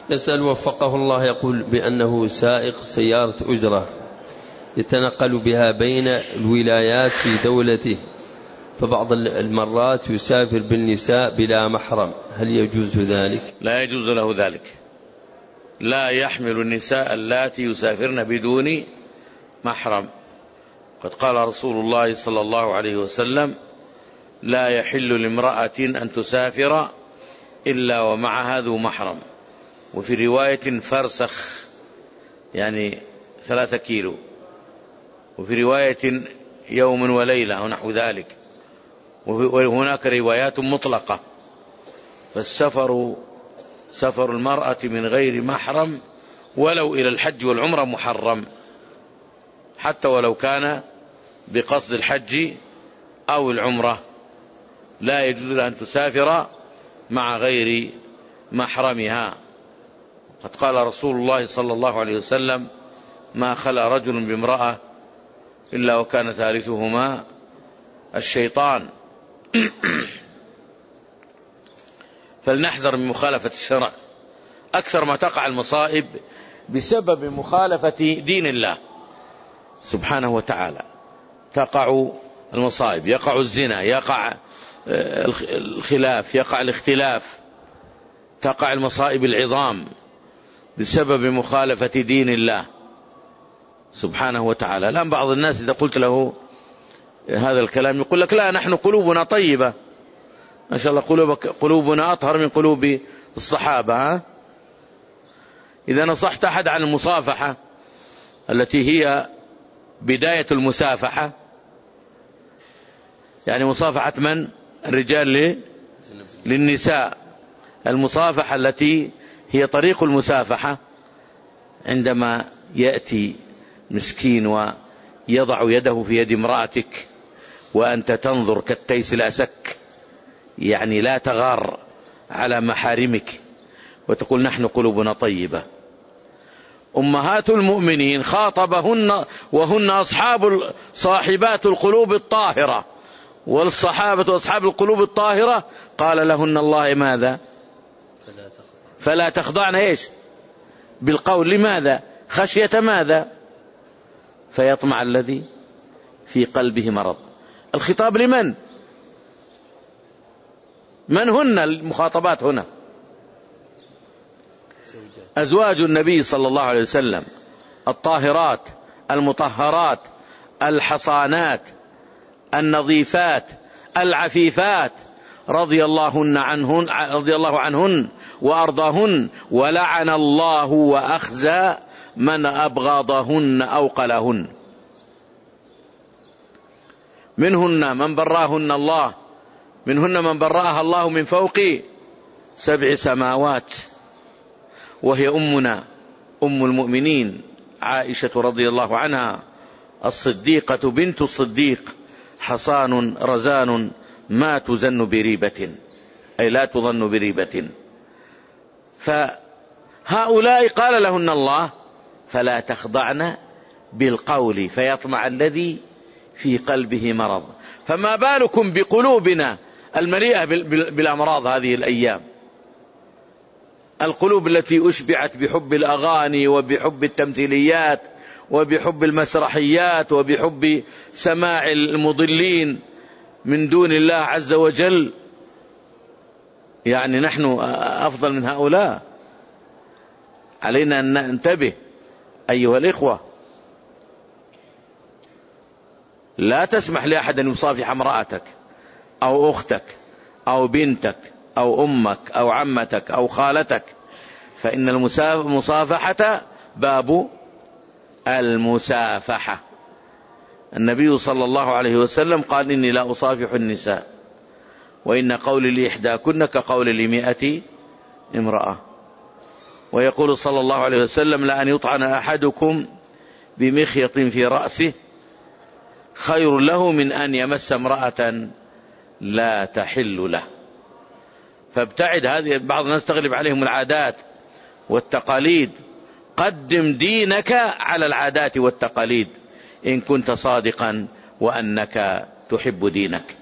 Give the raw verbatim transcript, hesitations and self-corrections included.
يسأل وفقه الله، يقول بأنه سائق سيارة أجرة يتنقل بها بين الولايات في دولته، فبعض المرات يسافر بالنساء بلا محرم، هل يجوز ذلك؟ لا يجوز له ذلك، لا يحمل النساء اللاتي يسافرن بدون محرم. قد قال رسول الله صلى الله عليه وسلم: لا يحل لامرأة أن تسافر إلا ومعها ذو محرم. وفي رواية فرسخ يعني ثلاثة كيلو، وفي رواية يوم وليلة ونحو ذلك، وهناك روايات مطلقة. فالسفر سفر المرأة من غير محرم ولو إلى الحج والعمرة محرم، حتى ولو كان بقصد الحج أو العمرة، لا يجوز لها أن تسافر مع غير محرمها. قد قال رسول الله صلى الله عليه وسلم: ما خلا رجل بامرأة إلا وكان ثالثهما الشيطان. فلنحذر من مخالفة الشرع. أكثر ما تقع المصائب بسبب مخالفة دين الله سبحانه وتعالى، تقع المصائب، يقع الزنا، يقع الخلاف، يقع الاختلاف، تقع المصائب العظام بسبب مخالفة دين الله سبحانه وتعالى. الآن بعض الناس إذا قلت له هذا الكلام يقول لك: لا، نحن قلوبنا طيبة ما شاء الله، قلوبنا أطهر من قلوب الصحابة. ها؟ إذا نصحت أحد عن المصافحة التي هي بداية المسافحة، يعني مصافحة من؟ الرجال للنساء، المصافحة التي هي طريق المسافحة، عندما يأتي مسكين ويضع يده في يد امرأتك وأنت تنظر كالتيس الأسك، يعني لا تغار على محارمك، وتقول: نحن قلوبنا طيبة. أمهات المؤمنين خاطبهن وهن أصحاب صاحبات القلوب الطاهرة، والصحابة أصحاب القلوب الطاهرة قال لهن الله ماذا؟ فلا تخضعن إيش؟ بالقول. لماذا؟ خشية ماذا؟ فيطمع الذي في قلبه مرض. الخطاب لمن؟ من هن المخاطبات هنا؟ أزواج النبي صلى الله عليه وسلم الطاهرات المطهرات الحصانات النظيفات العفيفات، رضي الله عنهن رضي الله عنهن وأرضاهن، ولعن الله وأخزى من أبغضهن أو قلهن. منهن من براهن الله، منهن من براها الله من فوق سبع سماوات، وهي أمنا أم المؤمنين عائشة رضي الله عنها الصديقة بنت الصديق، حصان رزان ما تزن بريبة، أي لا تظن بريبة. فهؤلاء قال لهن الله: فلا تخضعن بالقول فيطمع الذي في قلبه مرض. فما بالكم بقلوبنا المليئة بالأمراض هذه الأيام، القلوب التي أشبعت بحب الأغاني وبحب التمثيليات وبحب المسرحيات وبحب سماع المضلين من دون الله عز وجل. يعني نحن أفضل من هؤلاء؟ علينا أن ننتبه أيها الإخوة. لا تسمح لأحد أن يصافح امرأتك أو أختك أو بنتك أو أمك أو عمتك أو خالتك، فإن المصافحة باب المسافحة. النبي صلى الله عليه وسلم قال: إني لا أصافح النساء، وإن قولي لإحداكن كقول لمئة امرأة. ويقول صلى الله عليه وسلم: لأن يطعن أحدكم بمخيط في رأسه خير له من أن يمس امرأة لا تحل له. فابتعد. هذه بعض الناس تغلب عليهم العادات والتقاليد. قدم دينك على العادات والتقاليد إن كنت صادقا وأنك تحب دينك.